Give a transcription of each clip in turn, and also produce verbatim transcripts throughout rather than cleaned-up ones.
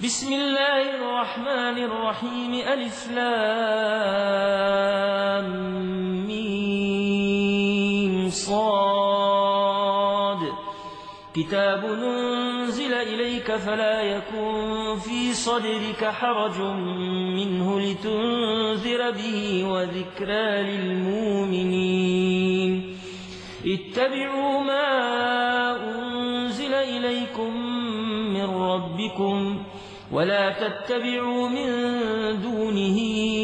بسم الله الرحمن الرحيم ألف لام ميم صاد كتاب أنزل إليك فلا يكن في صدرك حرج منه لتنذر به وذكرى للمؤمنين اتبعوا ما أنزل إليكم من ربكم ولا تتبعوا من دونه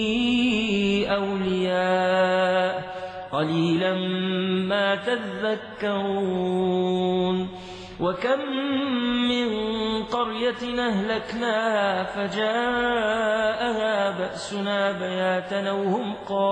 أولياء قليلا ما تذكرون وكم من قرية أهلكناها فجاءها بأسنا بياتا وهم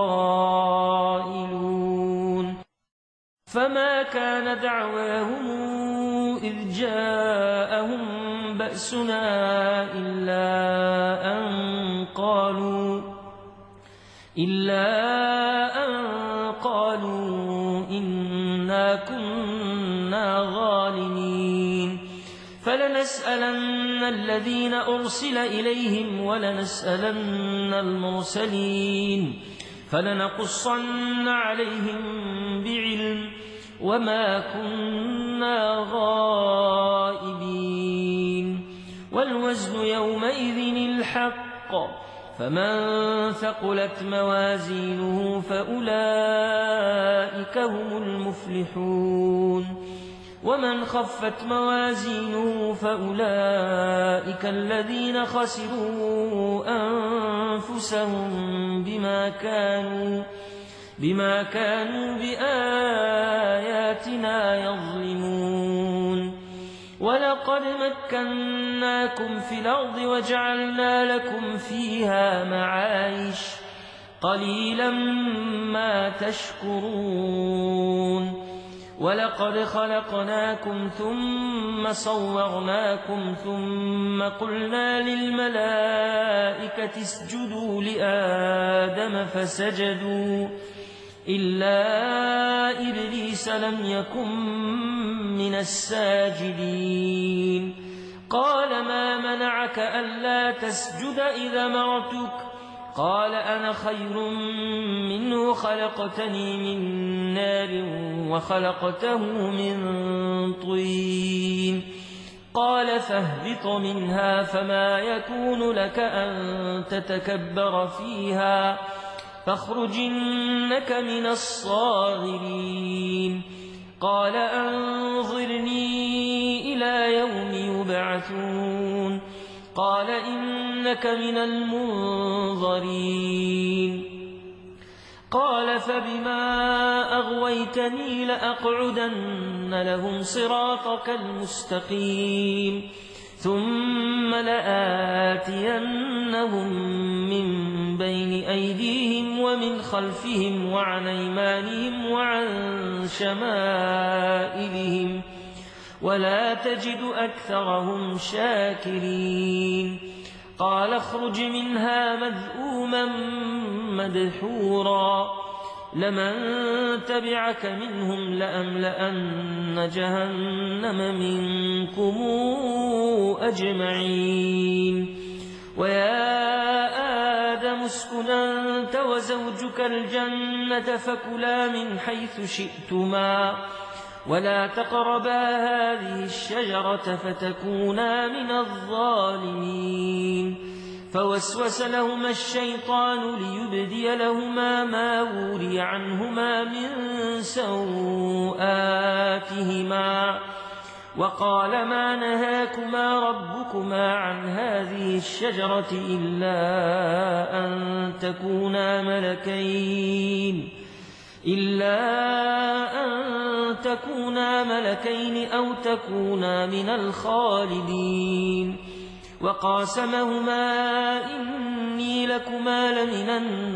قائلون فما كان دعواهم إذ جاءهم بأسنا إلا أن قالوا إلا أن قالوا إنا كنا ظالمين فلنسألن الذين أرسل إليهم ولنسألن المرسلين فلنقصن عليهم بعلم وما كنا غائبين والوزن يومئذ الحق فمن ثقلت موازينه فأولئك هم المفلحون ومن خفت موازينه فأولئك الذين خسروا أنفسهم بما كانوا بما كانوا بآياتنا يظلمون ولقد مكناكم في الأرض وجعلنا لكم فيها معايش قليلا ما تشكرون ولقد خلقناكم ثم صورناكم ثم قلنا للملائكة اسجدوا لآدم فسجدوا إلا إبليس لم يكن من الساجدين قال ما منعك ألا تسجد إذا مرتك قال أنا خير منه خلقتني من نار وخلقته من طين قال فاهبط منها فما يكون لك أن تتكبر فيها فاخرج إنك من الصاغرين قال أنظرني إلى يوم يبعثون قال إنك من المنظرين قال فبما أغويتني لأقعدن لهم صراطك المستقيم ثم لآتينهم من بين أيديهم ومن خلفهم وعن أيمانهم وعن شمائلهم ولا تجد أكثرهم شاكرين قال اخرج منها مذءوما مدحورا لمن تبعك منهم لأملأن جهنم منكم أجمعين ويا آدم اسكن أنت وزوجك الجنة فكلا من حيث شئتما ولا تقربا هذه الشجرة فتكونا من الظالمين فوسوس لهما الشيطان ليبدي لهما ما وري عنهما من سوآتهما وقال ما نهاكما ربكما عن هذه الشجرة إلا أن تكونا ملكين إلا أن تكونا ملكين أو تكونا من الخالدين وقاسمهما إني لكما لمن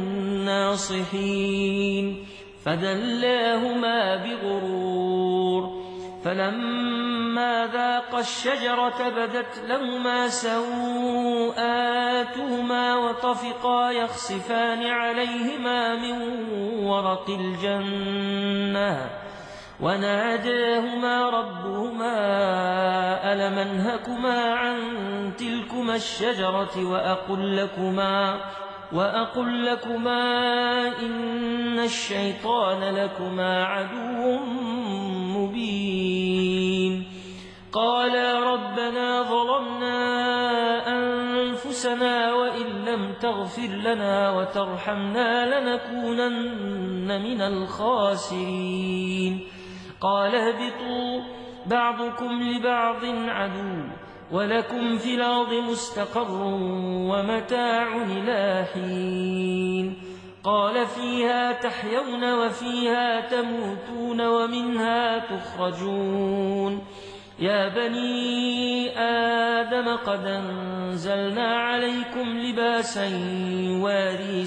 الناصحين فدلاهما بغرور فلما ذاقا الشجرة بدت لهما سوآتهما وطفقا يخصفان عليهما من ورق الجنة وناداهما ربهما ألم أنهكما عن تلكما الشجرة وأقل لكما, وأقل لكما إن الشيطان لكما عدو مبين. قالا ربنا ظلمنا أنفسنا وإن لم تغفر لنا وترحمنا لنكونن من الخاسرين. قال اهبطوا بعضكم لبعض عدو ولكم في الأرض مستقر ومتاع إلى حين. قال فيها تحيون وفيها تموتون ومنها تخرجون. يا بني آدم قد أنزلنا عليكم لباسا يواري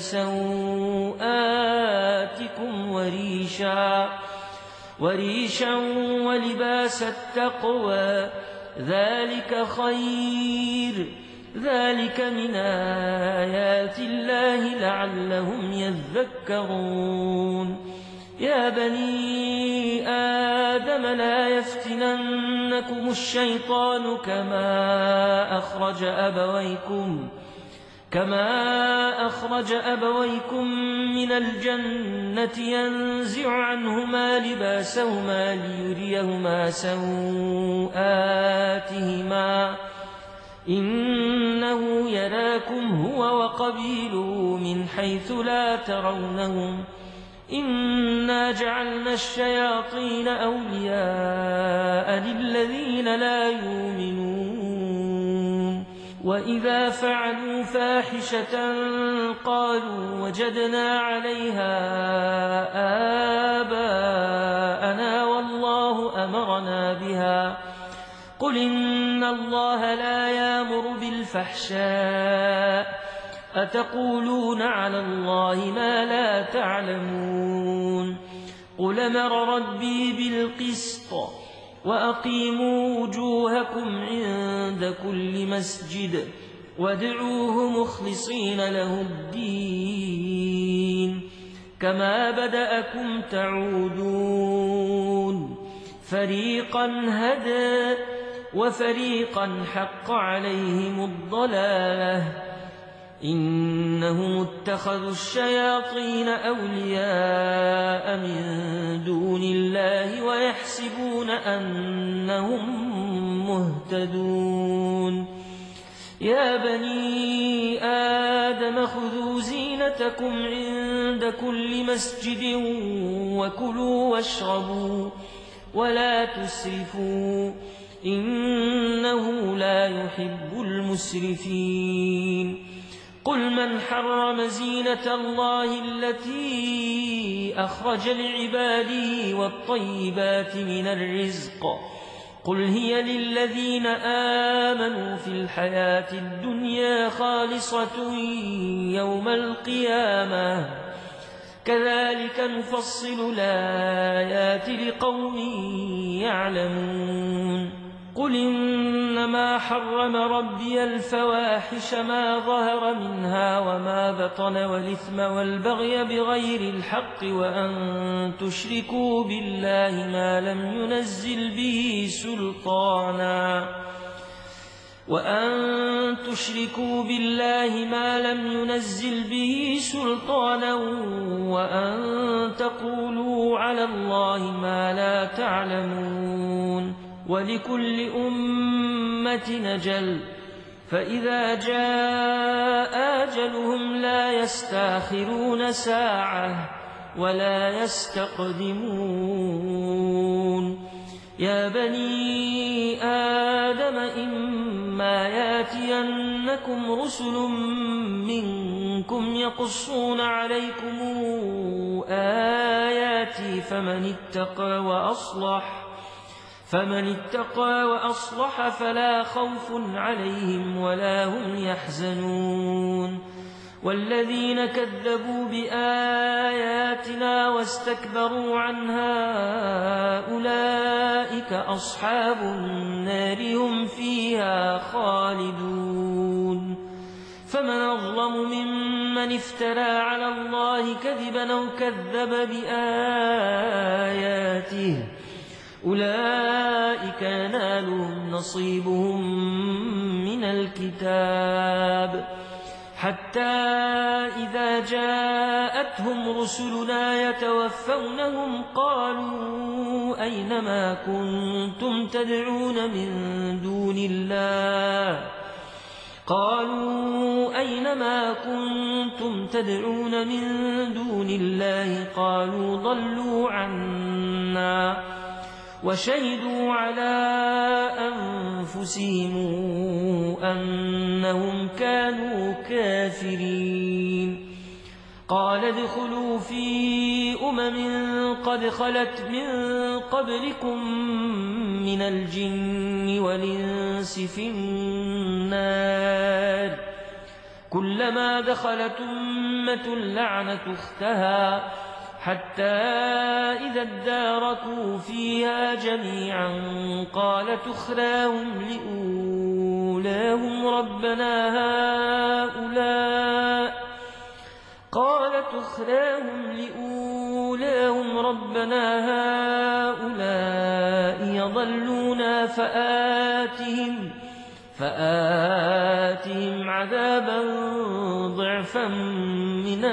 سوآتكم وريشا, وريشا ولباس التقوى ذلك خير, ذلك من آيات الله لعلهم يذكرون. يا بني آدم لا يفتننكم الشيطان كما أخرج أبويكم كما أخرج أبويكم من الجنة ينزع عنهما لباسهما ليريهما سوآتهما إنه يراكم هو وقبيله من حيث لا ترونهم إنا جعلنا الشياطين أولياء للذين لا يؤمنون. وإذا فعلوا فاحشة قالوا وجدنا عليها آباءنا والله أمرنا بها. قل إن الله لا يأمر بالفحشاء أتقولون على الله ما لا تعلمون. قل أمر ربي بالقسط وأقيموا وجوهكم عند كل مسجد وادعوه مخلصين له الدين كما بدأكم تعودون. فريقا هدى وفريقا حق عليهم الضلالة إنهم اتخذوا الشياطين أولياء من دون الله ويحسبون أنهم مهتدون. يا بني آدم خذوا زينتكم عند كل مسجد وكلوا واشربوا ولا تسرفوا إنه لا يحب المسرفين. قل من حرم زينة الله التي أخرج لعباده والطيبات من الرزق قل هي للذين آمنوا في الحياة الدنيا خالصة يوم القيامة كذلك نفصل الآيات لقوم يعلمون. قل إنما حرم ربي الفواحش ما ظهر منها وما بطن والإثم والبغي بغير الحق وأن تشركوا بالله ما لم ينزل به سلطانا وأن تشركوا بالله ما لم ينزل به سلطانا وأن تقولوا على الله ما لا تعلمون. ولكل أمة أجل فإذا جاء أجلهم لا يستأخرون ساعة ولا يستقدمون. يا بني آدم إما ياتينكم رسل منكم يقصون عليكم آياتي فمن اتقى وأصلح فمن اتقى وأصلح فلا خوف عليهم ولا هم يحزنون. والذين كذبوا بآياتنا واستكبروا عنها أولئك أصحاب النار هم فيها خالدون. فمن أظلم ممن افترى على الله كذبا أو كذب بآياته أولئك ينالهم نصيبهم من الكتاب حتى إذا جاءتهم رسلنا يتوفونهم قالوا أين ما كنتم تدعون من دون الله قالوا أين ما كنتم تدعون من دون الله قالوا ضلوا عنا وشهدوا على أنفسهم أنهم كانوا كافرين قال ادخلوا في أمم قد خلت من قبلكم من الجن والإنس في النار كلما دخلت أمة لعنت أختها حتى إذا اداركوا فيها جميعا قالت أخراهم لأولاهم ربنا هؤلاء قالت أخراهم لأولاهم ربنا هؤلاء يضلونا فآتهم فآتهم عذابا ضعفا من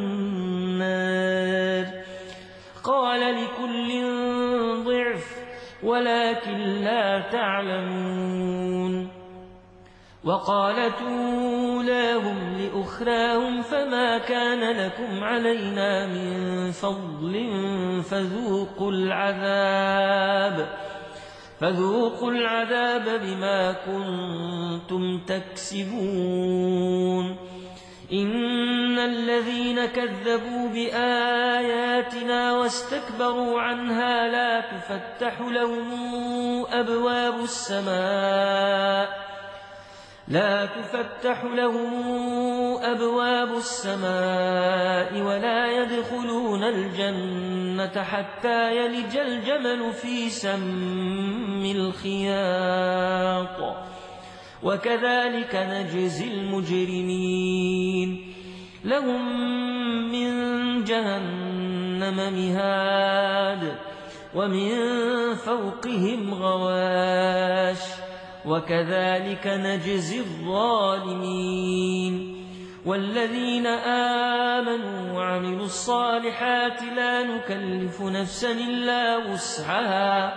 النار قال لكل ضعف ولكن لا تعلمون وقالت أولاهم لأخراهم فما كان لكم علينا من فضل فذوقوا العذاب فذوقوا العذاب بما كنتم تكسبون إن الذين كذبوا بآياتنا واستكبروا عنها لا تفتح لهم أبواب السماء لا تفتح لهم أبواب السماء ولا يدخلون الجنة حتى يلج الجمل في سم الخياط وكذلك نجزي المجرمين لهم من جهنم مهاد ومن فوقهم غواش وكذلك نجزي الظالمين والذين آمنوا وعملوا الصالحات لا نكلف نفسا إلا وسعها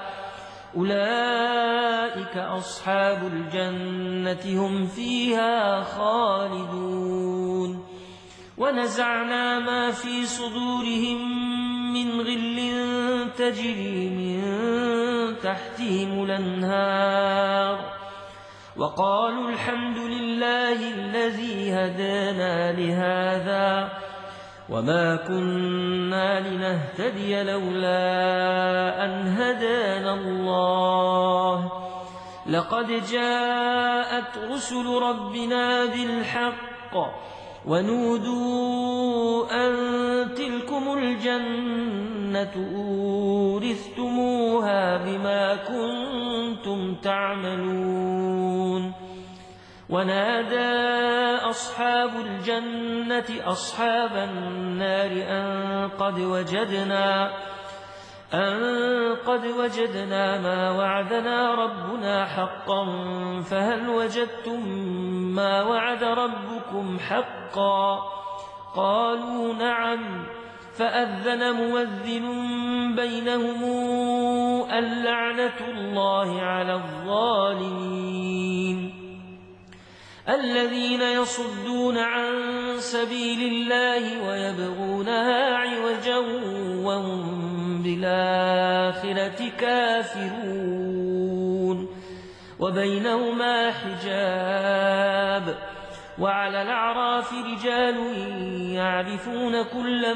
أولئك أصحاب الجنة هم فيها خالدون ونزعنا ما في صدورهم من غل تجري من تحتهم الأنهار وقالوا الحمد لله الذي هدانا لهذا وما كنا لنهتدي لولا أن هدانا الله لقد جاءت رسل ربنا بالحق ونودوا أن تلكم الجنة أورثتموها بما كنتم تعملون ونادى أصحاب الجنة أصحاب النار أن قد وجدنا أن قد وجدنا ما وعدنا ربنا حقا فهل وجدتم ما وعد ربكم حقا قالوا نعم فأذن مؤذن بينهم اللعنة الله على الظالمين الذين يصدون عن سبيل الله ويبغونها عوجا وهم بالآخرة كافرون وبينهما حجاب وعلى الأعراف رجال يعرفون كلا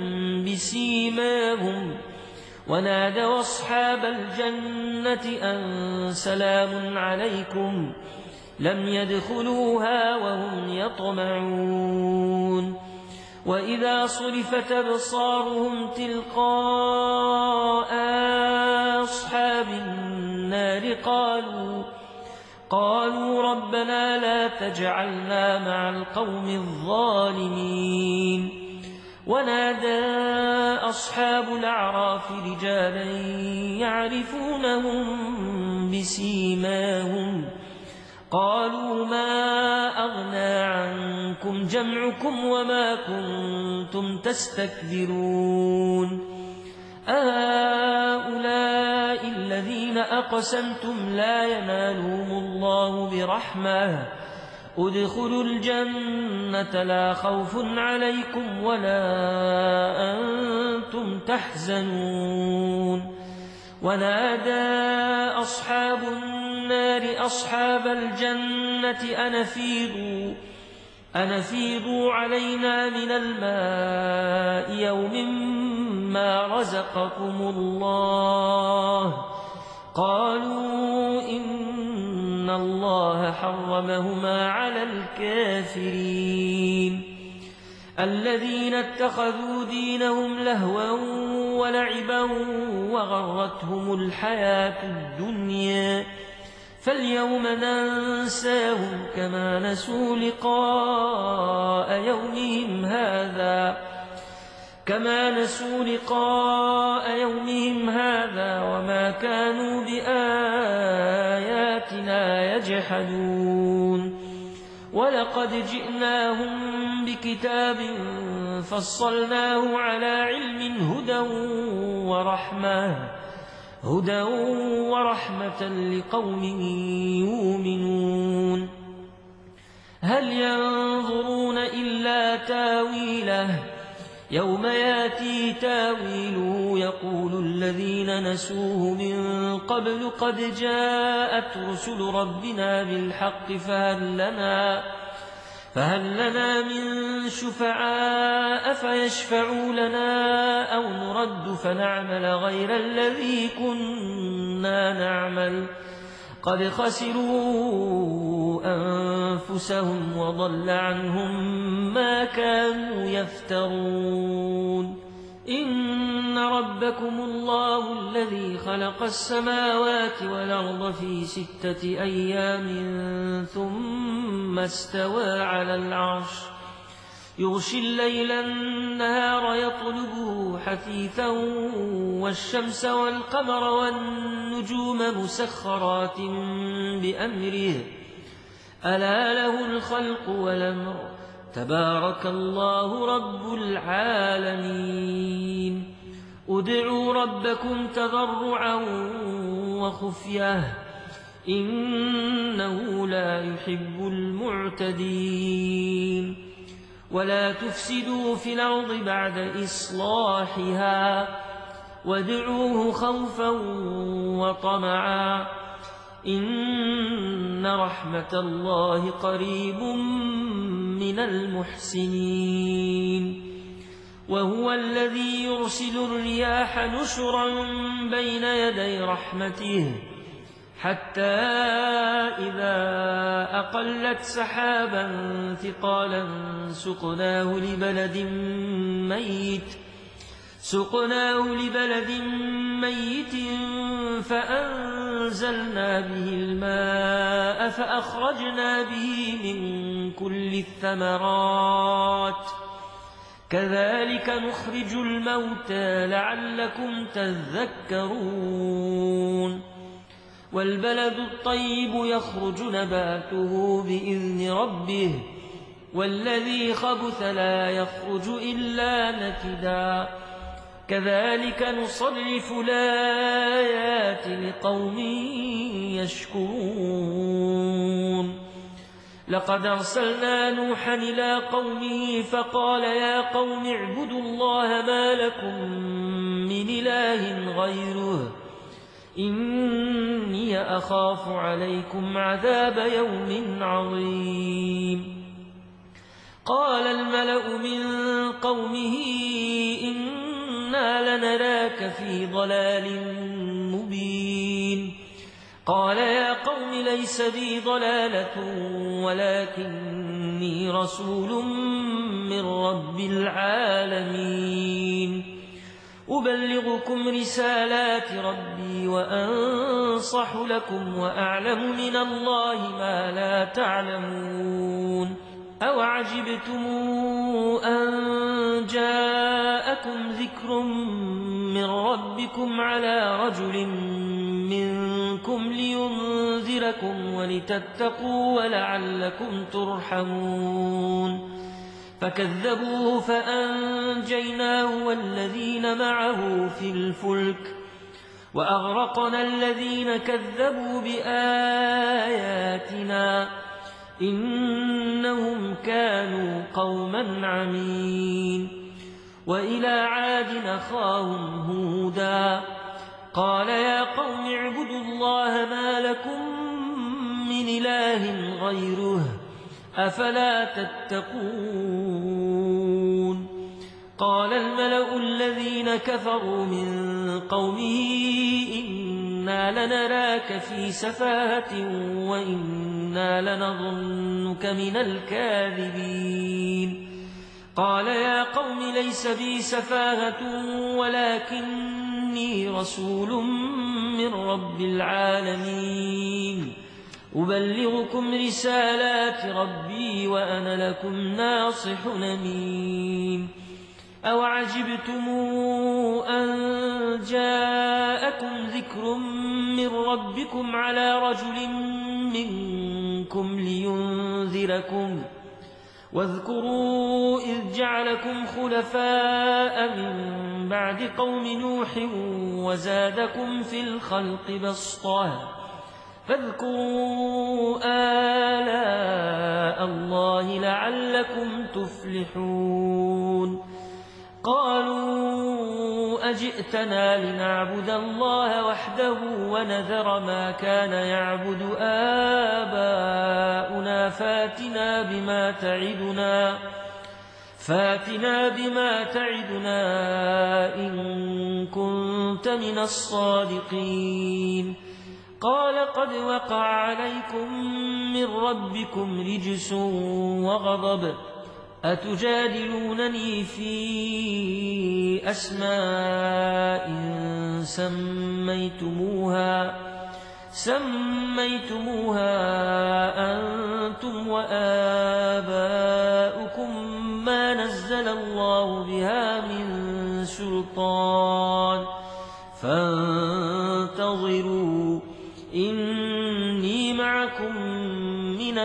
بسيماهم ونادوا أصحاب الجنة أن سلام عليكم لم يدخلوها وهم يطمعون وإذا صرفت أبصارهم تلقاء أصحاب النار قالوا قالوا ربنا لا تجعلنا مع القوم الظالمين ونادى أصحاب الأعراف رجالا يعرفونهم بسيماهم قالوا ما أغنى عنكم جمعكم وما كنتم تستكبرون هؤلاء الذين أقسمتم لا ينالهم الله برحمة ادخلوا الجنة لا خوف عليكم ولا أنتم تحزنون ونادى أصحاب النار أصحاب الجنة أن أفيضوا أن أفيضوا علينا من الماء يوم ما رزقكم الله قالوا إن الله حرمهما على الكافرين الذين اتخذوا دينهم لهوا ولعبا وغرتهم الحياة الدنيا فاليوم ننساهم كما نسوا لقاء يومهم هذا كما نسوا لقاء يومهم هذا وما كانوا بآياتنا يجحدون ولقد جئناهم بكتاب فصلناه على علم هدى ورحمة هدى ورحمة لقوم يؤمنون هل ينظرون إلا تاويله يوم ياتي تاويله يقول الذين نسوه من قبل قد جاءت رسل ربنا بالحق فهل لنا فهل لنا من شفعاء فيشفعوا لنا أو نرد فنعمل غير الذي كنا نعمل قد خسروا أنفسهم وضل عنهم ما كانوا يفترون إن ربكم الله الذي خلق السماوات والأرض في ستة أيام ثم استوى على العرش يغشي الليل النهار يطلبه حثيثا والشمس والقمر والنجوم مسخرات بأمره ألا له الخلق والأمر تبارك الله رب العالمين ادعوا ربكم تضرعا وخفية إنه لا يحب المعتدين ولا تفسدوا في الأرض بعد إصلاحها وادعوه خوفا وطمعا إن رحمة الله قريب من المحسنين وهو الذي يرسل الرياح نشرا بين يدي رحمته حتى إذا أقلت سحابا ثقالا سقناه لبلد ميت سقناه لبلد ميت فأنزلنا به الماء فأخرجنا به من كل الثمرات كذلك نخرج الموتى لعلكم تذكرون والبلد الطيب يخرج نباته بإذن ربه والذي خبث لا يخرج إلا نكدا كذلك نصرف الآيات لقوم يشكرون لقد أرسلنا نوحا إلى قومه فقال يا قوم اعبدوا الله ما لكم من إله غيره إني أخاف عليكم عذاب يوم عظيم قال الملأ من قومه إنا لنراك في ضلال مبين قال يا قوم ليس بي ضلالة ولكني رسول من رب العالمين أبلغكم رسالات ربي وأنصح لكم وأعلم من الله ما لا تعلمون أوعجبتم أن جاءكم جاءكم ذكر من ربكم على رجل منكم لينذركم ولتتقوا ولعلكم ترحمون فكذبوه فأنجيناه والذين معه في الفلك وأغرقنا الذين كذبوا بآياتنا إنهم كانوا قوما عمين. وإلى عاد أخاهم هودا قال يا قوم اعبدوا الله ما لكم من إله غيره أفلا تتقون. قال الملأ الذين كفروا من قومه إنا لنراك في سفاهة وإنا لنظنك من الكاذبين. قال يا قوم ليس بي سفاهة ولكني رسول من رب العالمين أبلغكم رسالات ربي وأنا لكم ناصح أمين. أوعجبتم أن جاءكم ذكر من ربكم على رجل منكم لينذركم واذكروا إذ جعلكم خلفاء من بعد قوم نوح وزادكم في الخلق بسطة فاذكروا آلاء الله لعلكم تفلحون. قالوا أجئتنا لنعبد الله وحده ونذر ما كان يعبد آباؤنا فاتنا بما تعدنا فاتنا بما تعدنا إن كنت من الصادقين. قال قد وقع عليكم من ربكم رجس وغضب أتجادلونني في أسماء سميتموها سميتموها أنتم وآباؤكم ما نزل الله بها من سلطان فانتظروا إني معكم من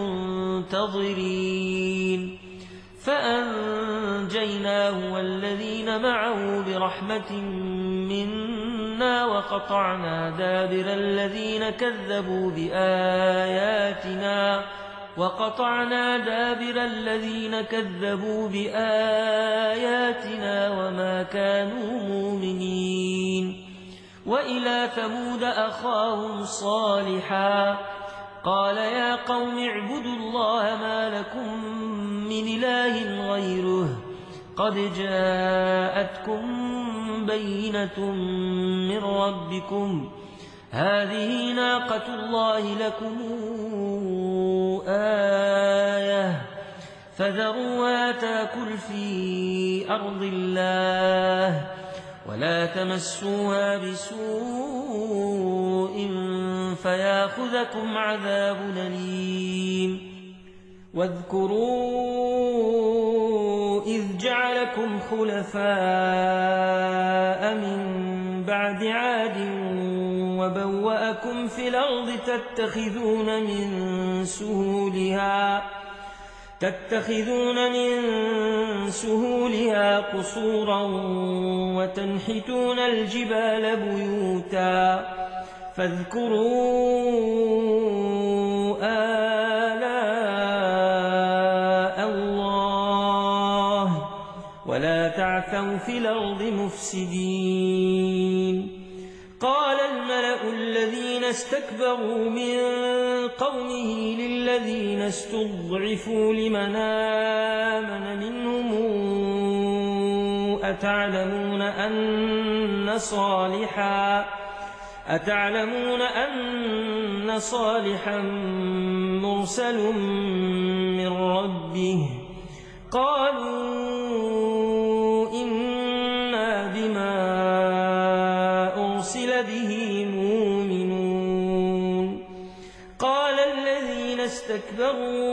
المنتظرين. فأنجيناه والذين معه برحمة منا وقطعنا دابر الذين كذبوا بآياتنا وقطعنا دابر الذين كذبوا بآياتنا وما كانوا مؤمنين. وإلى ثمود أخاهم صالحا قال يا قوم اعبدوا الله ما لكم من إله غيره قد جاءتكم بينة من ربكم هذه ناقة الله لكم آية فذروها تأكل في أرض الله ولا تمسوها بسوء فياخذكم عذاب أليم. واذكروا إذ جعلكم خلفاء من بعد عاد وبوأكم في الأرض تتخذون من سهولها تتخذون من سهولها قصورا وتنحتون الجبال بيوتا فاذكروا آلاء الله ولا تعثوا في الأرض مفسدين. قال الملأ الذين استكبروا من قومه للذين استضعفوا لمن آمن منهم أتعلمون أن صالحا أتعلمون أن صالحا مرسل من ربه قالوا إنا بما أرسل به مؤمنون. قال الذين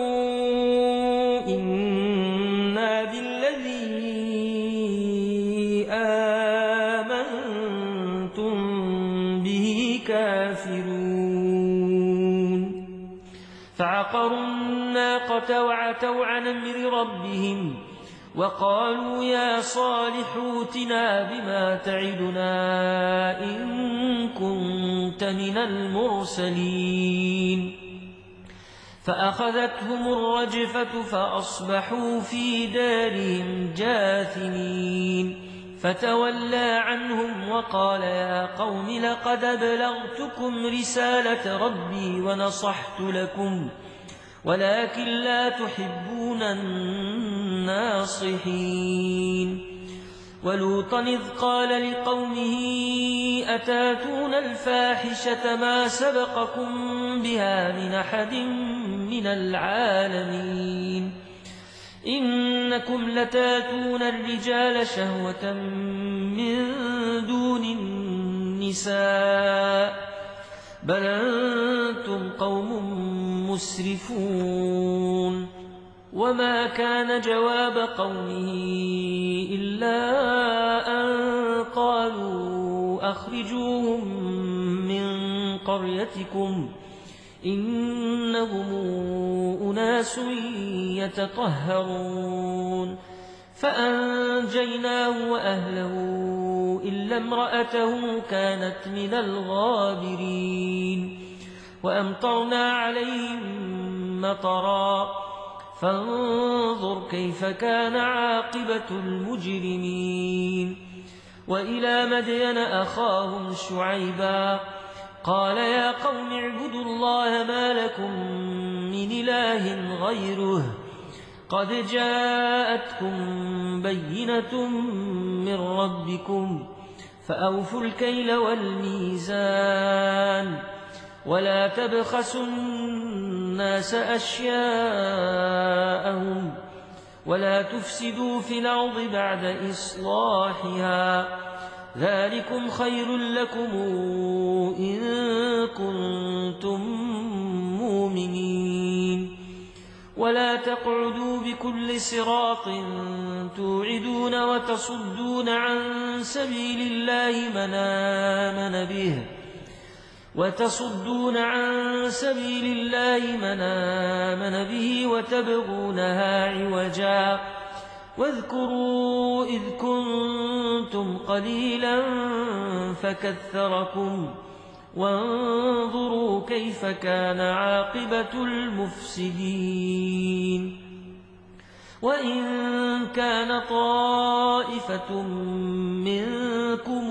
استكبروا إنا بالذي فعقروا الناقة وعتوا عن أمر ربهم وقالوا يا صالح ائتنا بما تعدنا إن كنت من المرسلين فأخذتهم الرجفة فأصبحوا في دارهم جاثمين فتولى عنهم وقال يا قوم لقد أبلغتكم رسالة ربي ونصحت لكم ولكن لا تحبون الناصحين ولوطا إذ قال لقومه أتاتون الفاحشة ما سبقكم بها من أحد من العالمين إنكم لتاتون الرجال شهوة من دون النساء بل أنتم قوم مسرفون وما كان جواب قومه إلا أن قالوا أخرجوهم من قريتكم إنهم أناس يتطهرون فأنجيناه وأهله إلا امرأته كانت من الغابرين وأمطرنا عليهم مطرا فانظر كيف كان عاقبة المجرمين وإلى مدين أخاهم شعيبا قال يا قوم اعبدوا الله ما لكم من إله غيره قد جاءتكم بينة من ربكم فأوفوا الكيل والميزان ولا تبخسوا الناس أشياءهم ولا تفسدوا في الأرض بعد إصلاحها ذلكم خير لكم إن كنتم مؤمنين ولا تقعدوا بكل صراط توعدون وتصدون عن سبيل الله من آمن به وتصدون عن سبيل الله من آمن به وتبغونها عوجا واذكروا إذ كنتم قليلا فكثركم وانظروا كيف كان عاقبة المفسدين وإن كان طائفة منكم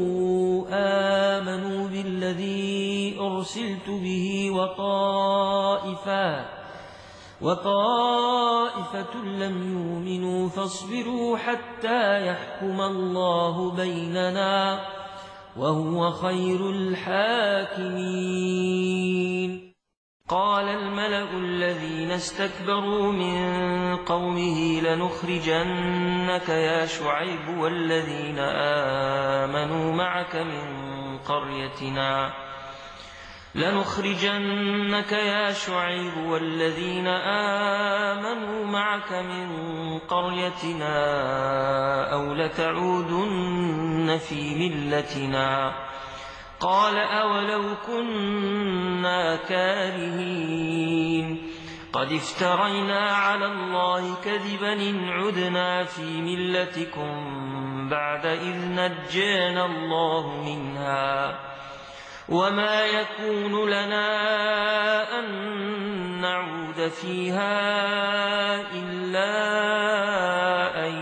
آمنوا بالذي أرسلت به وطائفة وطائفة لم يؤمنوا فاصبروا حتى يحكم الله بيننا وهو خير الحاكمين قال الملأ الذين استكبروا من قومه لنخرجنك يا شعيب والذين آمنوا معك من قريتنا لنخرجنك يا شعيب والذين آمنوا معك من قريتنا أو لتعودن في ملتنا قال أولو كنا كارهين قد افترينا على الله كذبا إن عدنا في ملتكم بعد إذ نجانا الله منها وما يكون لنا أن نعود فيها إلا أن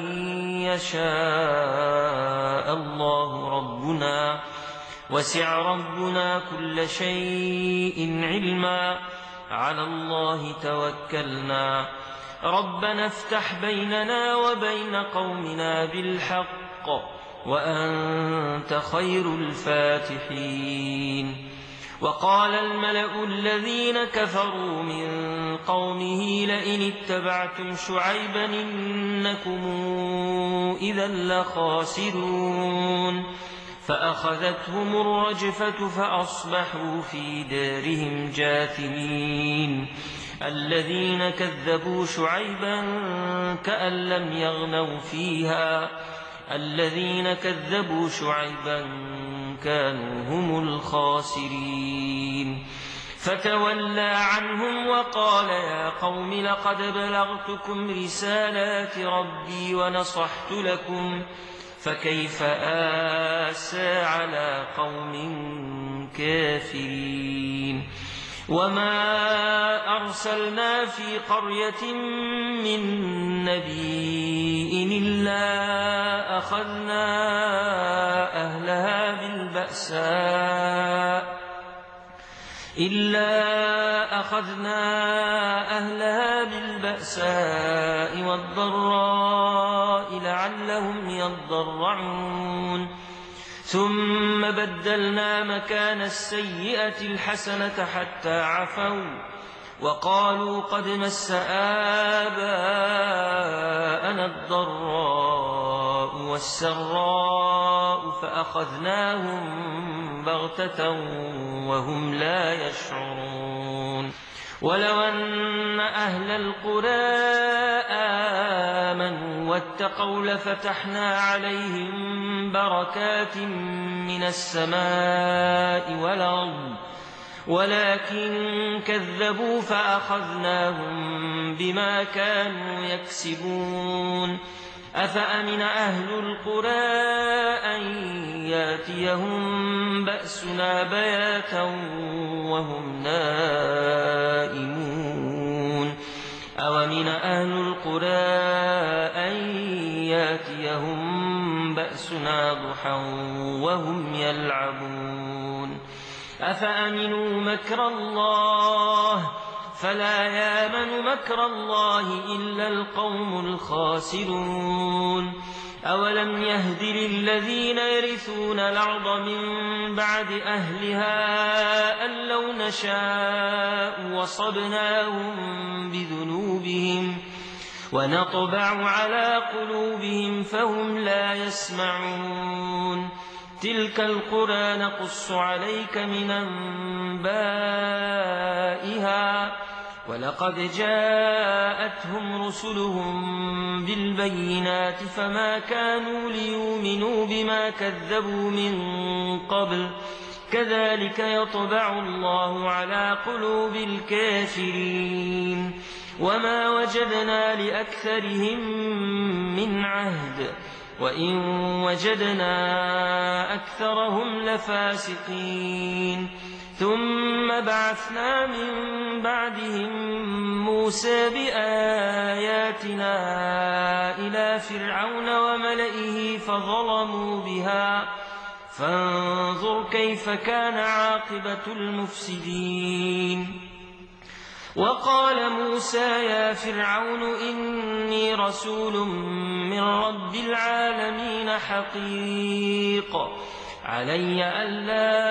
يشاء الله ربنا وسع ربنا كل شيء علما على الله توكلنا ربنا افتح بيننا وبين قومنا بالحق وأنت خير الفاتحين وقال الملأ الذين كفروا من قومه لئن اتبعتم شعيبا إنكم إذا لخاسرون فأخذتهم الرجفة فأصبحوا في دارهم جاثمين الذين كذبوا شعيبا كأن لم يغنوا فيها الذين كذبوا شعيبا كانوا هم الخاسرين فتولى عنهم وقال يا قوم لقد بلغتكم رسالات ربي ونصحت لكم فكيف آسى على قوم كافرين وما أرسلنا في قرية من نبي إلا أخذنا أهلها بالبأساء إلا أخذنا أهلها بالبأساء والضراء لعلهم يضرعون ثم بدلنا مكان السيئة الحسنة حتى عفوا وقالوا قد مس آباءنا الضراء والسراء فأخذناهم بغتة وهم لا يشعرون ولو أن أهل القرى آمنوا واتقوا لفتحنا عليهم بركات من السماء والأرض ولكن كذبوا فأخذناهم بما كانوا يكسبون أفأمن أهل القرى أن ياتيهم بأسنا بياتا وهم نائمون أومن أهل القرى أن ياتيهم بأسنا ضحى وهم يلعبون أفأمنوا مكر الله فلا يامن مكر الله إلا القوم الخاسرون أولم يهد للذين يرثون الأرض من بعد أهلها أن لو نشاء وصبناهم بذنوبهم ونطبع على قلوبهم فهم لا يسمعون تلك القرى نقص عليك من أنبائها ولقد جاءتهم رسلهم بالبينات فما كانوا ليؤمنوا بما كذبوا من قبل كذلك يطبع الله على قلوب الكافرين وما وجدنا لأكثرهم من عهد وإن وجدنا أكثرهم لفاسقين ثم بعثنا من بعدهم موسى بآياتنا إلى فرعون وملئه فظلموا بها فانظر كيف كان عاقبة المفسدين وقال موسى يا فرعون إني رسول من رب العالمين حقيق علي ألا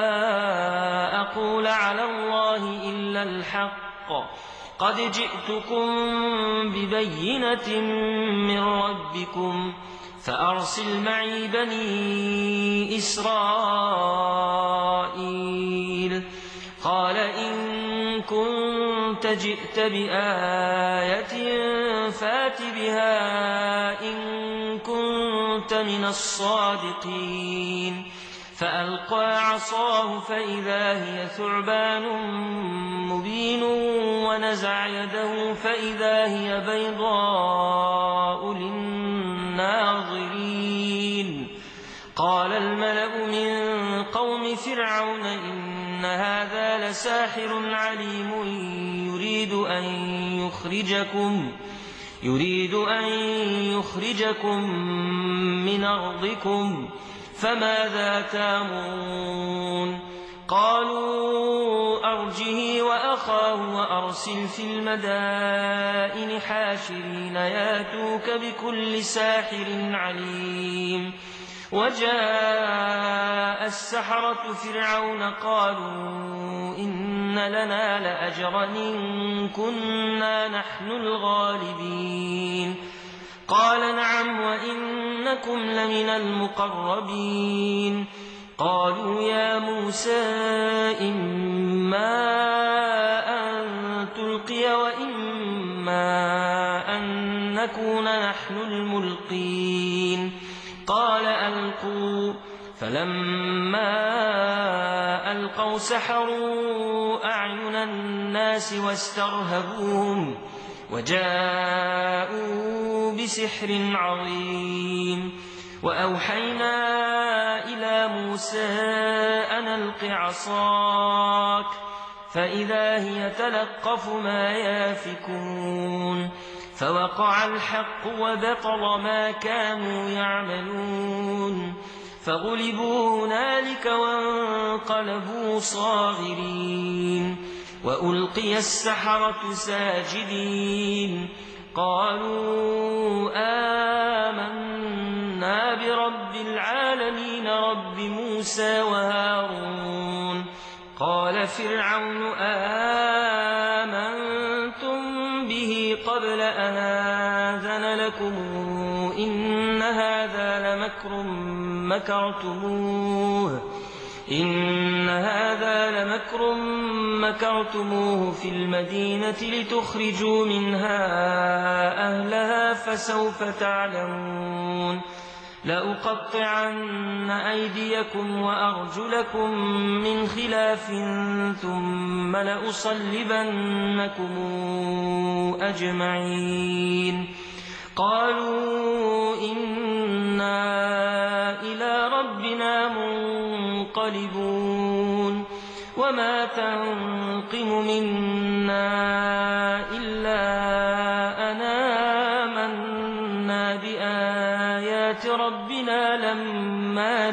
أقول على الله إلا الحق قد جئتكم ببينة من ربكم فأرسل معي بني إسرائيل قال إن كنت جئت بآية فات بها إن كنت من الصادقين فألقى عصاه فإذا هي ثعبان مبين ونزع يده فإذا هي بيضاء للناظرين قال الملأ من قوم فرعون إن هذا لساحر عليم يريد أن يخرجكم يريد أن يخرجكم من أرضكم فماذا تأمرون قالوا أرجه وأخاه وأرسل في المدائن حاشرين ياتوك بكل ساحر عليم وجاء السحرة فرعون قالوا إن لنا لأجرا إن كنا نحن الغالبين قال نعم وإنكم لمن المقربين قالوا يا موسى إما أن تلقي وإما أن نكون نحن الملقين قال ألقوا فلما ألقوا سحروا أعين الناس واسترهبوهم وجاءوا بسحر عظيم وأوحينا إلى موسى أن ألق عصاك فإذا هي تلقف ما يافكون فوقع الحق وبطل ما كانوا يعملون فغلبوا هنالك وانقلبوا صاغرين وألقي السحرة ساجدين قالوا آمنا برب العالمين رب موسى وهارون قال فرعون آمنتم به قبل أن آذن لكم إن هذا لمكر مكرتموه إن هذا لمكر مكرتموه في المدينة لتخرجوا منها أهلها فسوف تعلمون لأقطعن أيديكم وأرجلكم من خلاف ثم لأصلبنكم أجمعين قالوا إنا إلى ربنا منقلبون وما تنقم منا إلا أن آمنا بآيات ربنا لما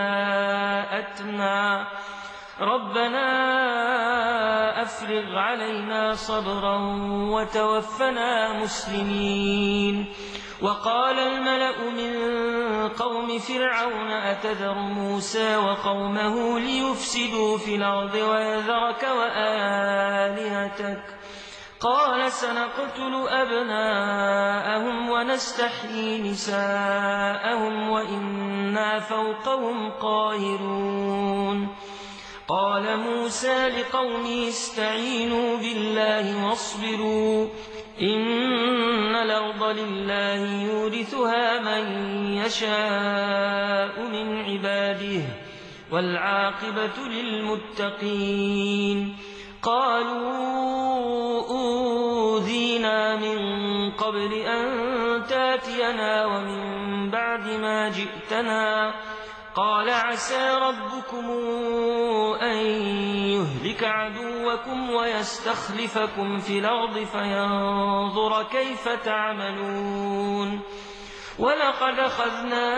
جاءتنا ربنا أفرغ علينا صبرا وتوفنا مسلمين وقال الملأ من قوم فرعون أتذر موسى وقومه ليفسدوا في الأرض ويذرك وآلهتك قال سنقتل أبناءهم ونستحيي نساءهم وإنا فوقهم قاهرون قال موسى لقومه استعينوا بالله واصبروا إن الأرض لله يورثها من يشاء من عباده والعاقبة للمتقين قالوا أوذينا من قبل أن تاتينا ومن بعد ما جئتنا قال عسى ربكم أن يهلك عدوكم ويستخلفكم في الأرض فينظر كيف تعملون ولقد أخذنا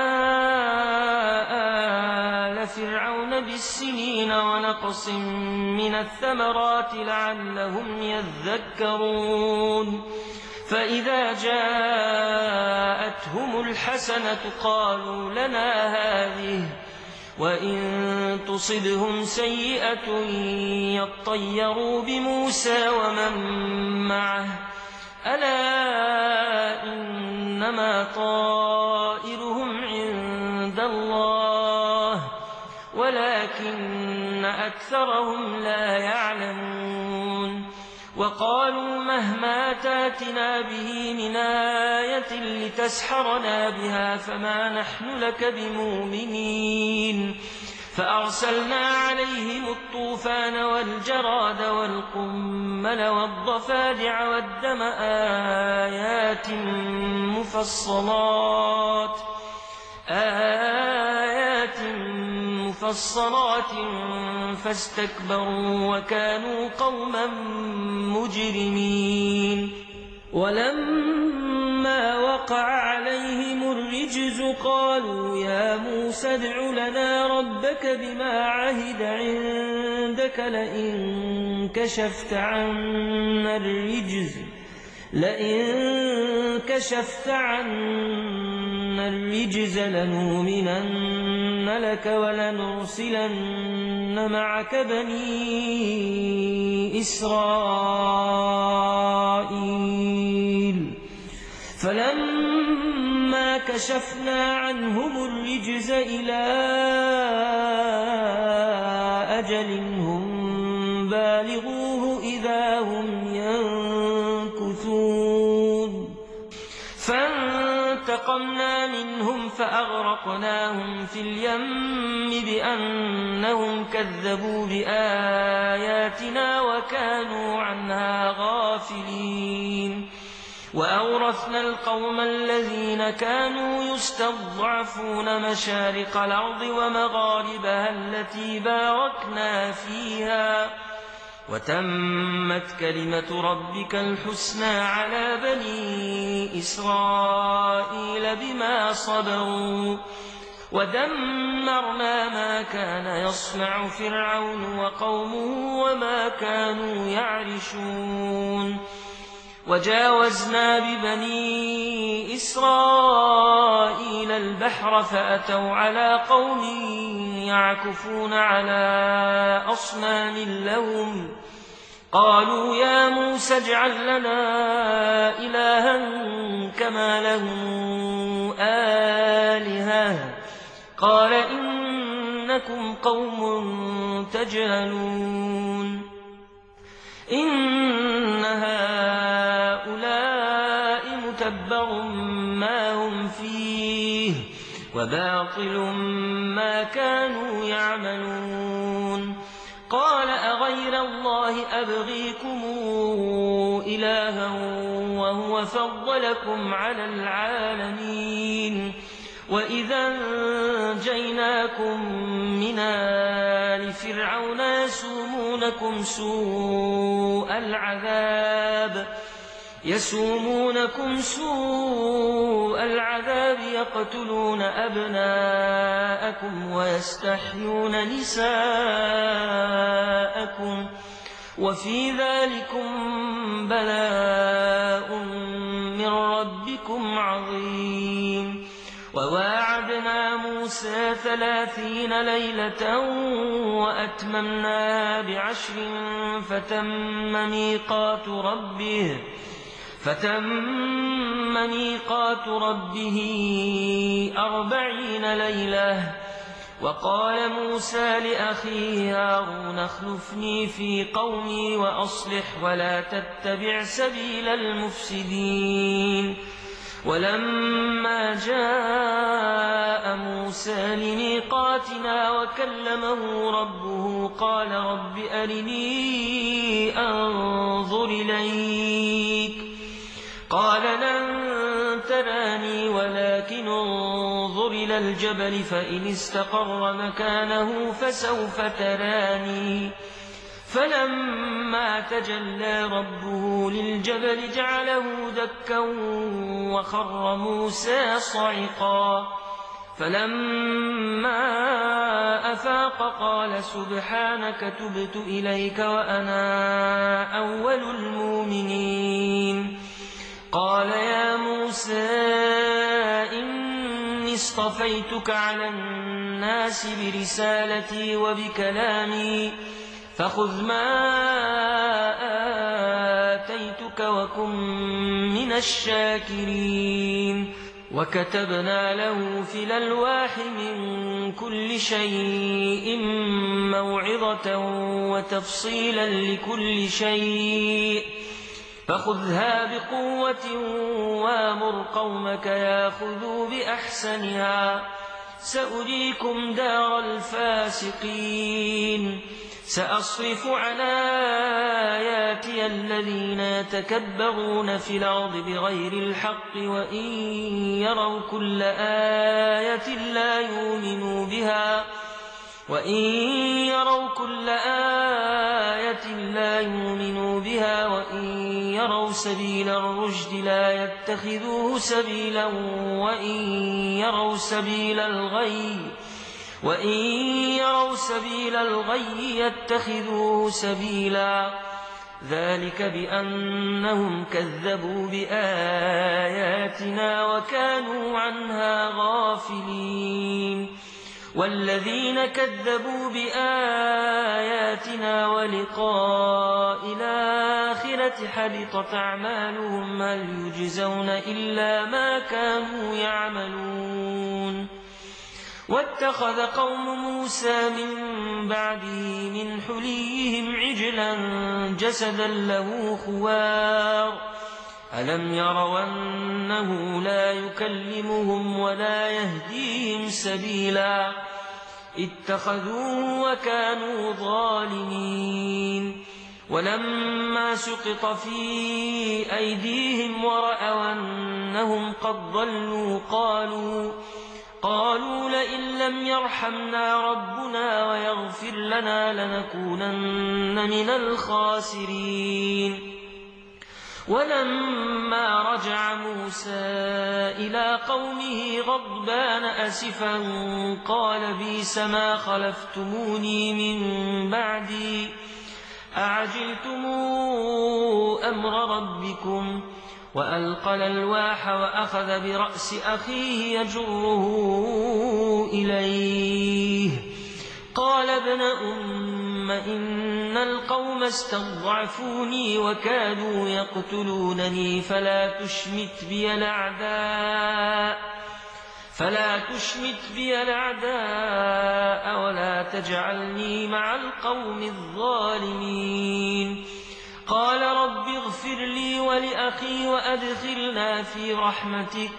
آل فرعون بالسنين ونقص من الثمرات لعلهم يذكرون فإذا جاءتهم الحسنة قالوا لنا هذه وإن تصبهم سيئة يطيروا بموسى ومن معه ألا إنما طائرهم عند الله ولكن أكثرهم لا يعلمون وقالوا مهما تاتنا به من آية لتسحرنا بها فما نحن لك بمؤمنين فأرسلنا عليهم الطوفان والجراد والقمل والضفادع والدم آيات مفصلات آيات مفصلات فاستكبروا وكانوا قوما مجرمين ولما وقع عليهم الرجز قالوا يا موسى ادع لنا ربك بما عهد عندك لئن كشفت عنا الرجز لئن كشفت عنا الرجز لنؤمنن لك ولنرسلن معك بني إسرائيل فلما كشفنا عنهم الرجز إلى أجل هم بالغوه إذا هم ينكثون فانتقمنا منهم فأغرقناهم في اليم بأنهم كذبوا بآياتنا وكانوا عنها غافلين وأورثنا القوم الذين كانوا يستضعفون مشارق الأرض ومغاربها التي باركنا فيها وتمت كلمة ربك الحسنى على بني إسرائيل بما صبروا ودمرنا ما كان يصنع فرعون وقومه وما كانوا يعرشون وجاوزنا ببني إسرائيل البحر فأتوا على قوم يعكفون على أصنام لهم قالوا يا موسى اجعل لنا إلها كما لهم آلهة قال إنكم قوم تجهلون إن هؤلاء متبر ما هم فيه وباطل ما كانوا يعملون قال أغير الله أبغيكم إلها وهو فضلكم على العالمين وإذا أنجيناكم من آل فرعون يسومونكم سوء العذاب يسومونكم سوء العذاب يقتلون أبناءكم ويستحيون نساءكم وفي ذلكم بلاء من ربكم عظيم وواعدنا موسى ثلاثين ليلة وأتممنا بعشر فتم ميقات ربه فتم ميقات ربه أربعين ليلة وقال موسى لأخيه هارون اخلفني في قومي وأصلح ولا تتبع سبيل المفسدين ولما جاء موسى لميقاتنا وكلمه ربه قال رب أرني أنظر إليك قال لن تراني ولكن انظر إلى الجبل فإن استقر مكانه فسوف تراني فلما تجلى ربه للجبل جعله دكا وخر موسى صعقا فلما أفاق قال سبحانك تبت إليك وأنا أول المؤمنين قال يا موسى إني اصطفيتك على الناس برسالتي وبكلامي فخذ ما آتيتك وكن من الشاكرين وكتبنا له في الألواح من كل شيء موعظة وتفصيلا لكل شيء فخذها بقوة وامر قومك ياخذوا بأحسنها سأريكم دار الفاسقين سأصرف عن آياتي الذين يتكبرون في الأرض بغير الحق وإن يروا كل آية لا يؤمنوا بها وإن يروا كل آية لا يؤمنوا بها وإن يروا سبيل الرشد لا يتخذوه سبيلا وإن يروا سبيل الغي وإن يروا سبيل الغي يتخذوه سبيلا ذلك بأنهم كذبوا بآياتنا وكانوا عنها غافلين والذين كذبوا بآياتنا ولقاء الآخرة حبطت أعمالهم هل يجزون إلا ما كانوا يعملون واتخذ قوم موسى من بعده من حليهم عجلا جسدا له خوار ألم يروا أنه لا يكلمهم ولا يهديهم سبيلا اتخذوه وكانوا ظالمين ولما سقط في أيديهم ورأوا أنهم قد ضلوا قالوا قالوا لئن لم يرحمنا ربنا ويغفر لنا لنكونن من الخاسرين ولما رجع موسى إلى قومه غضبان أسفا قال بئس ما خلفتموني من بعدي أعجلتم أمر ربكم وألقى الألواح وأخذ برأس أخيه يجره إليه قال ابن أم إن القوم استضعفوني وكادوا يقتلونني فلا تشمت بي الأعداء فلا تشمت بي الأعداء ولا تجعلني مع القوم الظالمين قال رب اغفر لي ولأخي وأدخلنا في رحمتك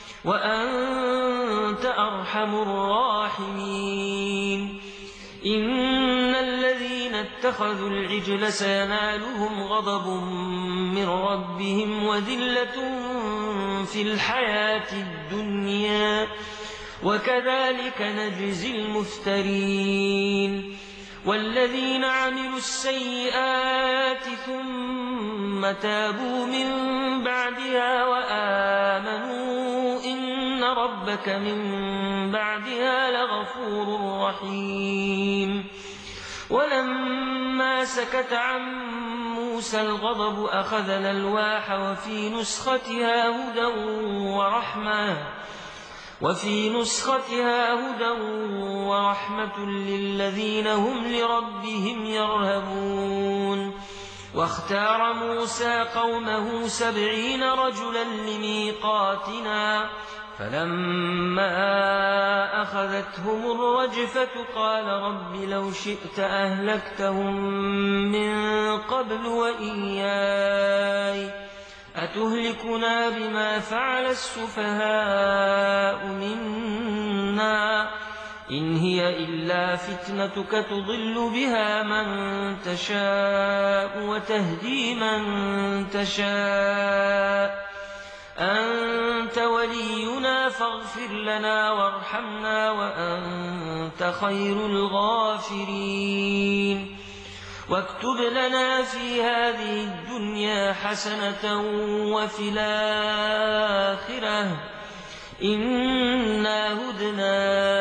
وأنت أرحم الراحمين إن الذين اتخذوا العجل سينالهم غضب من ربهم وذلة في الحياة الدنيا وكذلك نجزي المفترين والذين عملوا السيئات ثم تابوا من بعدها وآمنوا إن ربك من بعدها لغفور رحيم ولما سكت عن موسى الغضب أخذ الألواح وفي نسختها هدى ورحمة وفي نسختها هدى ورحمة للذين هم لربهم يرهبون واختار موسى قومه سبعين رجلا لميقاتنا فلما أخذتهم الرجفة قال رب لو شئت أهلكتهم من قبل وإياي أتهلكنا بما فعل السفهاء منا إن هي إلا فتنتك تضل بها من تشاء وتهدي من تشاء أنت ولينا فاغفر لنا وارحمنا وأنت خير الغافرين واكتب لنا في هذه الدنيا حسنة وفي الآخرة إنا هدنا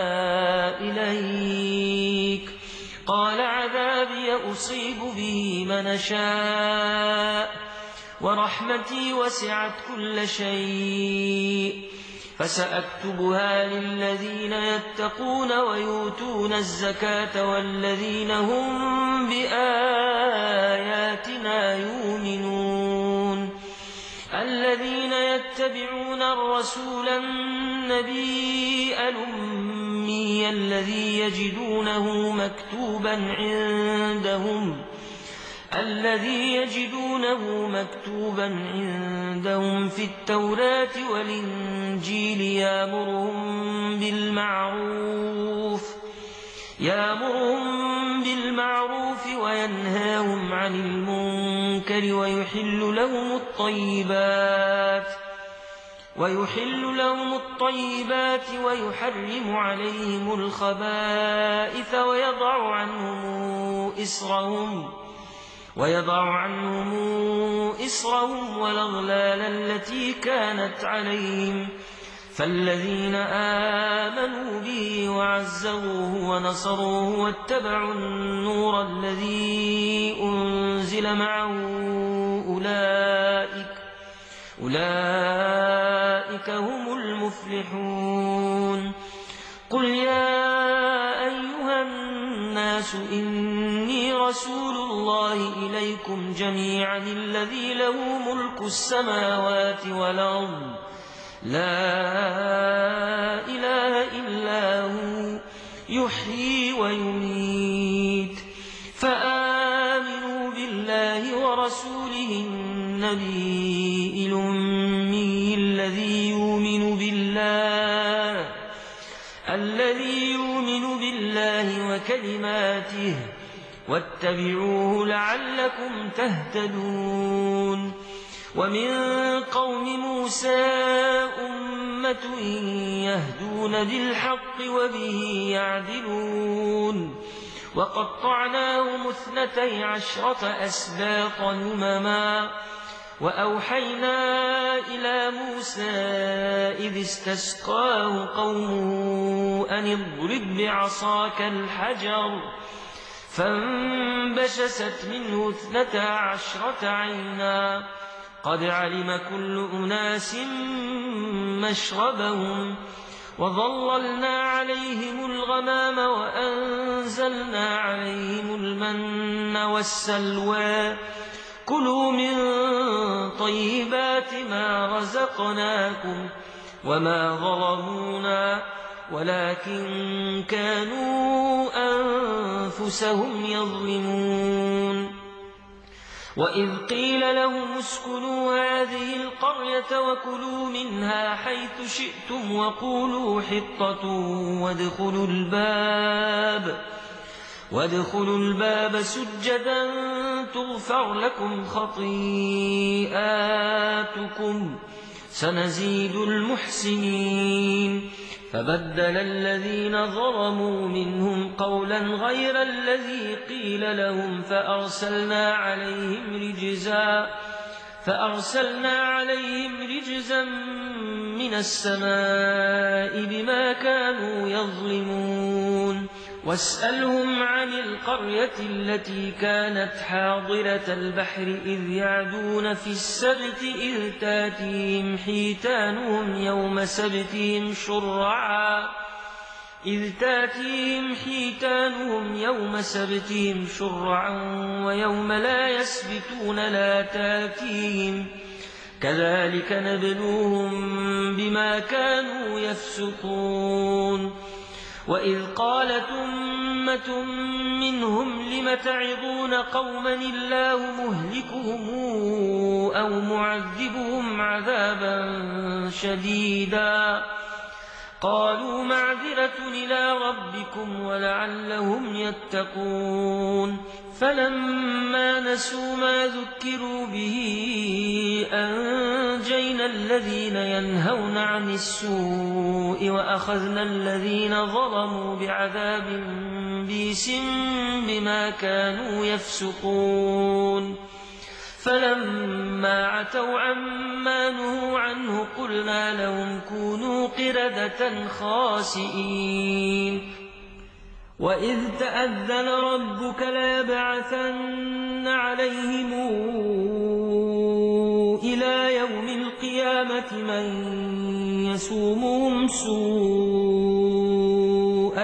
إليك قال عذابي أصيب به من شاء ورحمتي وسعت كل شيء فسأكتبها للذين يتقون ويؤتون الزكاة والذين هم بآياتنا يؤمنون الذين يتبعون الرسول النبي الأمي الذي يجدونه مكتوبا عندهم الذي يجدونه مكتوبا عندهم في التوراة والإنجيل يأمرهم بالمعروف يأمرهم بالمعروف وينهاهم عن المنكر ويحل لهم الطيبات ويحل لهم الطيبات ويحرم عليهم الخبائث ويضع عنهم إصرهم ويضع عنهم إصرهم والأغلال التي كانت عليهم فالذين آمنوا به وعزروه ونصروه واتبعوا النور الذي أنزل معه أولئك أولئك هم المفلحون قل يا أيها الناس إني رسول الله إليكم جميعا الذي له ملك السماوات والأرض لا إله إلا هو يحيي ويميت فآمنوا بالله ورسوله النبي الأمي الذي الذي يؤمن بالله الذي يؤمن بالله وكلماته واتبعوه لعلكم تهتدون ومن قوم موسى أمة يهدون بالحق وبه يعدلون وقطعناهم اثنتي عشرة أسباط أمما وأوحينا إلى موسى إذ استسقاه قومه أن اضرب بعصاك الحجر فانبجست منه اثنتا عشرة عينا قد علم كل أناس مشربهم وظللنا عليهم الغمام وأنزلنا عليهم المن والسلوى كلوا من طيبات ما رزقناكم وما ظلمونا ولكن كانوا أنفسهم يظلمون وإذ قيل لهم اسكنوا هذه القرية وكلوا منها حيث شئتم وقولوا حطة وادخلوا الباب وادخلوا الباب سجدا تغفر لكم خطيئاتكم سنزيد المحسنين فبدل الذين ظلموا منهم قولا غير الذي قيل لهم فأرسلنا عليهم رجزا فأرسلنا عليهم رجزا من السماء بما كانوا يظلمون واسألهم عن القرية التي كانت حاضرة البحر إذ يعدون في السبت إذ تاتيهم حيتانهم يوم سبتهم شرعا إذ تاتيهم حيتانهم يوم سبتهم شرعا ويوم لا يسبتون لا تاتيهم كذلك نبلوهم بما كانوا يفسقون وإذ قالت أمة منهم لم تعظون قوما الله مهلكهم أو معذبهم عذابا شديدا قالوا معذرة إلى ربكم ولعلهم يتقون فلما نسوا ما ذكروا به أنجينا الذين ينهون عن السوء وأخذنا الذين ظلموا بعذاب بئس بما كانوا يفسقون فلما عتوا عما نهوا عنه قلنا لهم كونوا قردة خاسئين وإذ تأذن ربك ليبعثن عليهم إلى يوم القيامة من يسومهم سوء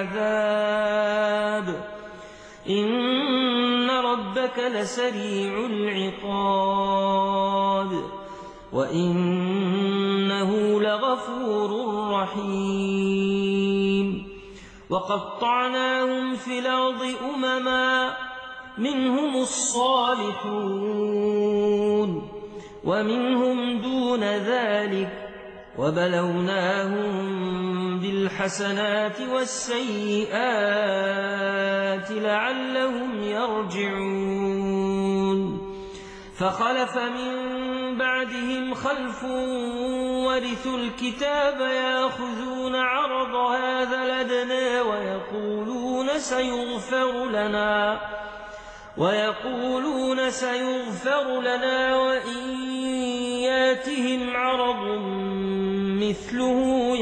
العذاب إن ربك لسريع العقاب وإنه لغفور رحيم وقطعناهم في الأرض أمما منهم الصالحون ومنهم دون ذلك وبلوناهم بالحسنات والسيئات لعلهم يرجعون فخلف من بعدهم خلف ورثوا الكتاب يأخذون عرض هذا الأدنى ويقولون سيغفر لنا ويقولون سيغفر لنا وإن ياتهم عرض مثله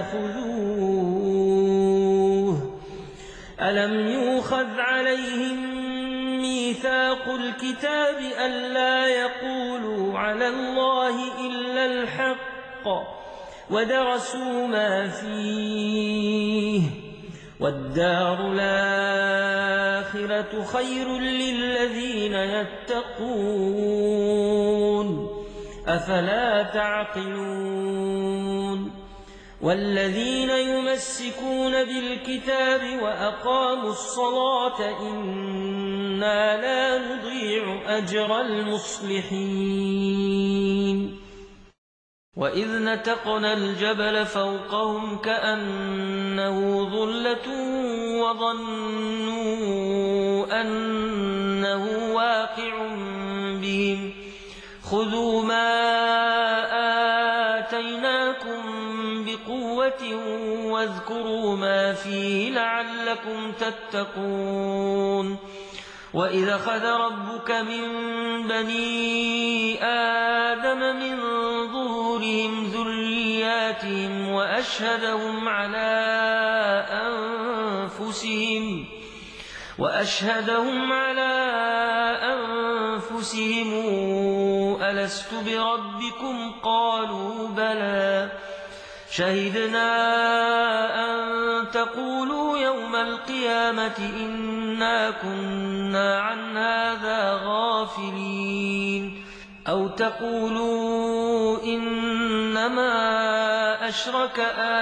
يأخذوه ألم يؤخذ عليهم ميثاق الكتاب ألا يقولوا على الله إلا الحق ودرسوا ما فيه والدار الآخرة خير للذين يتقون أفلا تعقلون والذين يمسكون بالكتاب وأقاموا الصلاة إنا لا نضيع أجر المصلحين وإذ نتقنا الجبل فوقهم كأنه ظلة وظنوا أنه واقع بهم خذوا ما آتيناكم بقوة واذكروا ما فيه لعلكم تتقون وإذ أخذ ربك من بني آدم من ظهورهم ذرياتهم وأشهدهم على أنفسهم وأشهدهم على أنفسهم ألست بربكم قالوا بلى شهدنا أن تقولوا يوم القيامة إنا كنا عن هذا غافلين أو تقولوا إنما أشرك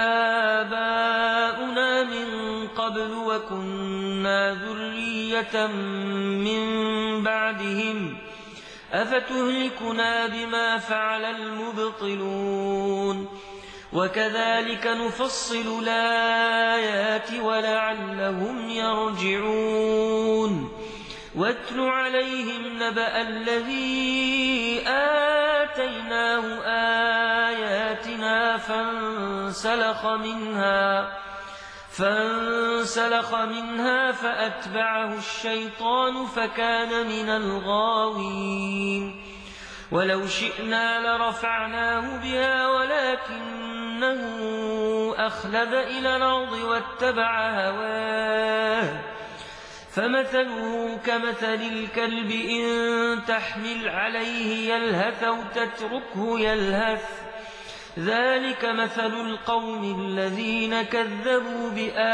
آباؤنا من قبل وكنا ذرية من بعدهم أفتهلكنا بما فعل المبطلون وكذلك نفصل الآيات ولعلهم يرجعون واتل عليهم نبأ الذي آتيناه آياتنا فانسلخ منها فانسلخ منها فأتبعه الشيطان فكان من الغاوين ولو شئنا لرفعناه بها ولكنه أخلد إلى الأرض واتبع هواه فمثله كمثل الكلب إن تحمل عليه يلهث أو تتركه يلهث ذلك مثل القوم الذين كذبوا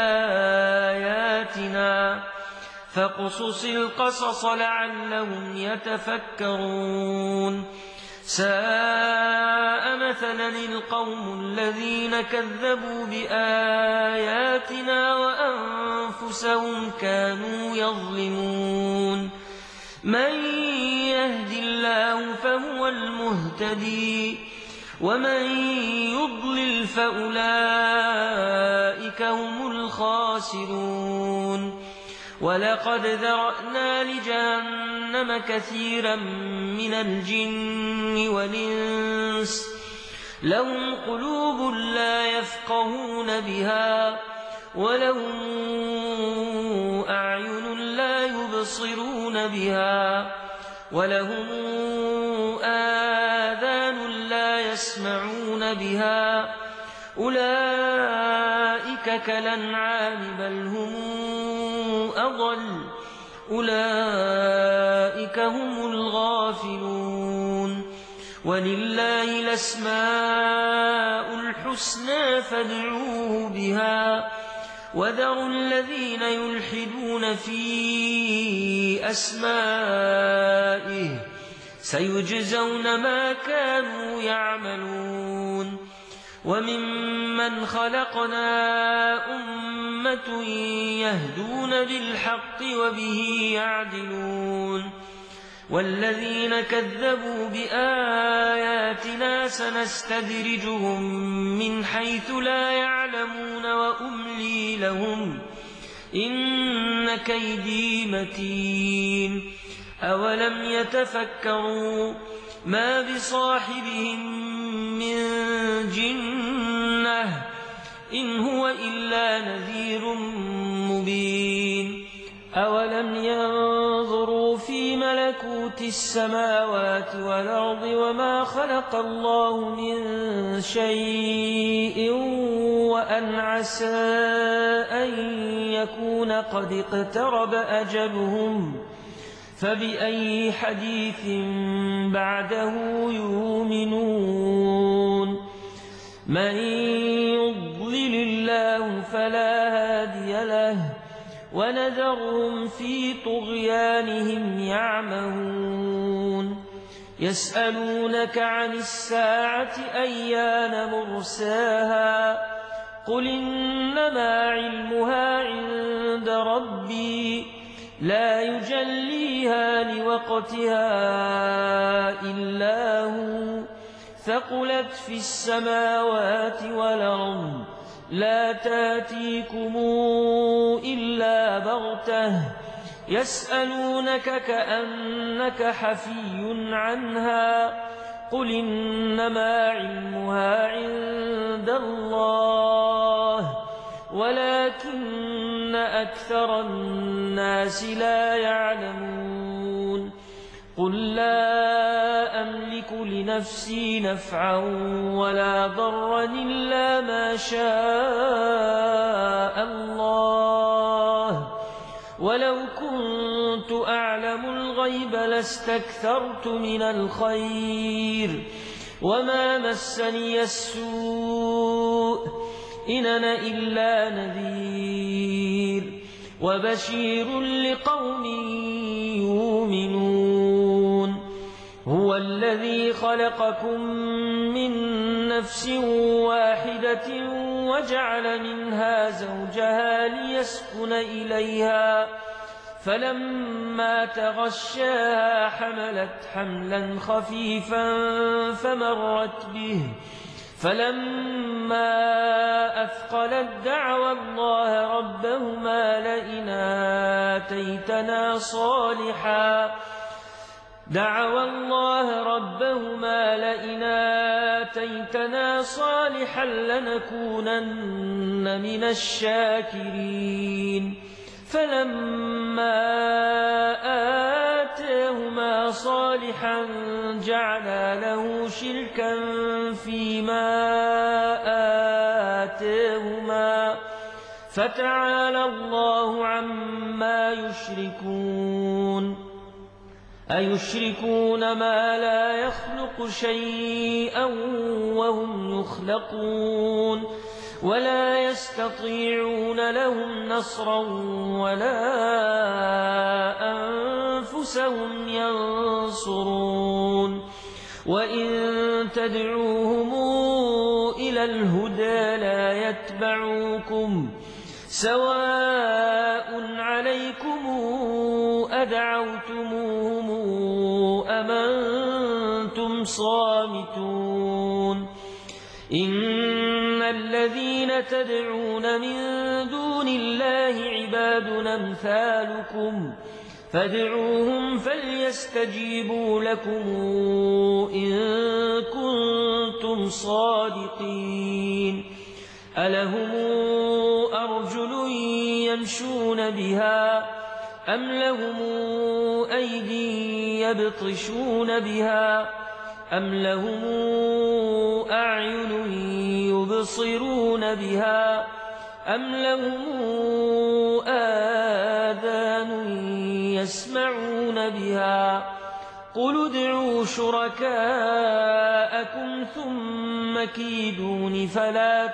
بآياتنا فاقصص القصص لعلهم يتفكرون ساء مثلا القوم الذين كذبوا بآياتنا وأنفسهم كانوا يظلمون من يهد الله فهو المهتدي ومن يضلل فأولئك هم الخاسرون ولقد ذرأنا لجهنم كثيرا من الجن والإنس لهم قلوب لا يفقهون بها ولهم أعين لا يبصرون بها ولهم آذان لا يسمعون بها أولئك كالأنعام بل هم أضل أولئك هم الغافلون ولله الأسماء الحسنى فادعوه بها وذروا الذين يلحدون في أسمائه سيجزون ما كانوا يعملون وممن خلقنا أمة يهدون بالحق وبه يعدلون والذين كذبوا بآياتنا سنستدرجهم من حيث لا يعلمون وأملي لهم إن كيدي متين أولم يتفكروا ما بصاحبهم من جنة إن هو إلا نذير مبين أولم ينظروا في ملكوت السماوات والأرض وما خلق الله من شيء وأن عسى أن يكون قد اقترب أجلهم فبأي حديث بعده يؤمنون من يضلل الله فلا هادي له ونذرهم في طغيانهم يعمهون يسألونك عن الساعة أيان مرساها قل إنما علمها عند ربي لا يجليها لوقتها إلا هو ثقلت في السماوات والأرض لا تاتيكم إلا بغتة يسألونك كأنك حفي عنها قل إنما علمها عند الله ولكن أكثر الناس لا يعلمون قل لا أملك لنفسي نفعا ولا ضرا إلا ما شاء الله ولو كنت أعلم الغيب لاستكثرت من الخير وما مسني السوء إن أنا إلا نذير وبشير لقوم يؤمنون هو الذي خلقكم من نفس واحدة وجعل منها زوجها ليسكن إليها فلما تغشاها حملت حملا خفيفا فمرت به فلما أثقلت دعوى الله ربهما لئن آتيتنا صالحا دعوى الله ربهما لئن آتيتنا صالحا لنكونن من الشاكرين فلما آتاهما صالحا جعلا له شركا فيما آتاهما فتعالى الله عما يشركون أيشركون ما لا يخلق شيئا وهم يخلقون ولا يستطيعون لهم نصرا ولا أنفسهم ينصرون وإن تدعوهم إلى الهدى لا يتبعوكم سواء عليكم أدعوتموهم أم أنتم صامتون إن الذين تدعون من دون الله عباد أمثالكم فادعوهم فليستجيبوا لكم إن كنتم صادقين ألهم أرجل يمشون بها أم لهم أيدي يبطشون بها أم لهم أعين يبصرون بها أم لهم آذان يسمعون بها قل ادعوا شركاءكم ثم كيدون فلا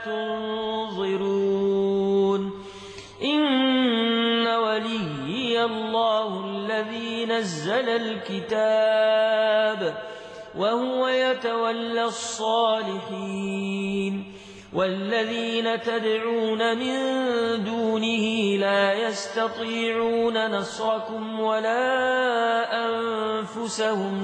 تنظرون إن وليي الله الذي نزل الكتاب وهو يتولى الصالحين والذين تدعون من دونه لا يستطيعون نصركم ولا أنفسهم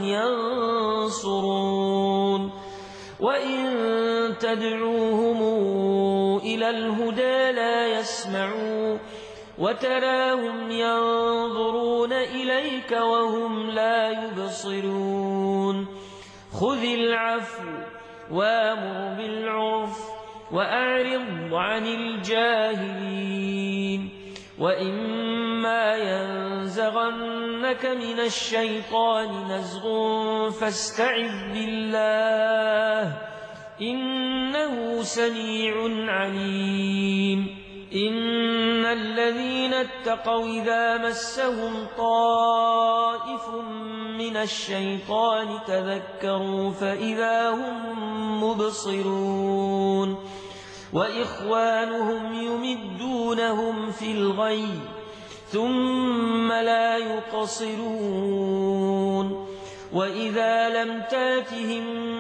ينصرون وإن تدعوهم إلى الهدى لا يسمعوا وتراهم ينظرون إليك وهم لا يبصرون خذ العفو وامر بالعرف وأعرض عن الجاهلين وإما ينزغنك من الشيطان نزغ فاستعذ بالله إنه سميع عليم إن الذين اتقوا إذا مسهم طائف من الشيطان تذكروا فإذا هم مبصرون وإخوانهم يمدونهم في الغي ثم لا يقصرون وإذا لم تاتهم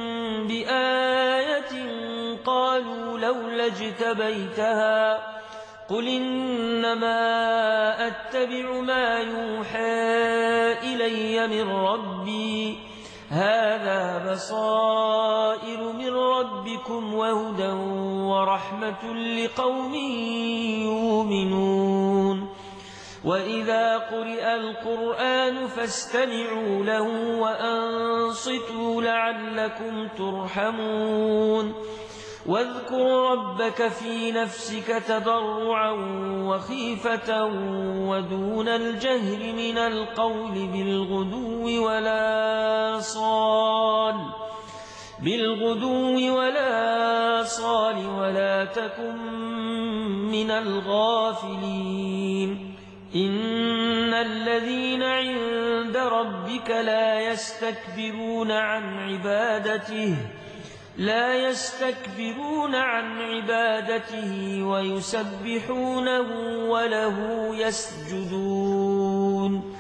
بآية قالوا لولا اجتبيتها قل إنما أتبع ما يوحى إلي من ربي هذا بصائر من ربكم وهدى ورحمة لقوم يؤمنون وإذا قرئ القرآن فاستمعوا له وأنصتوا لعلكم ترحمون واذكر ربك في نفسك تضرعا وخيفة ودون الجهر من القول بالغدو ولا صال بالغدو ولا صال ولا تكن من الغافلين إن الذين عند ربك لا يستكبرون عن عبادته لا يستكبرون عن عبادته ويسبحونه وله يسجدون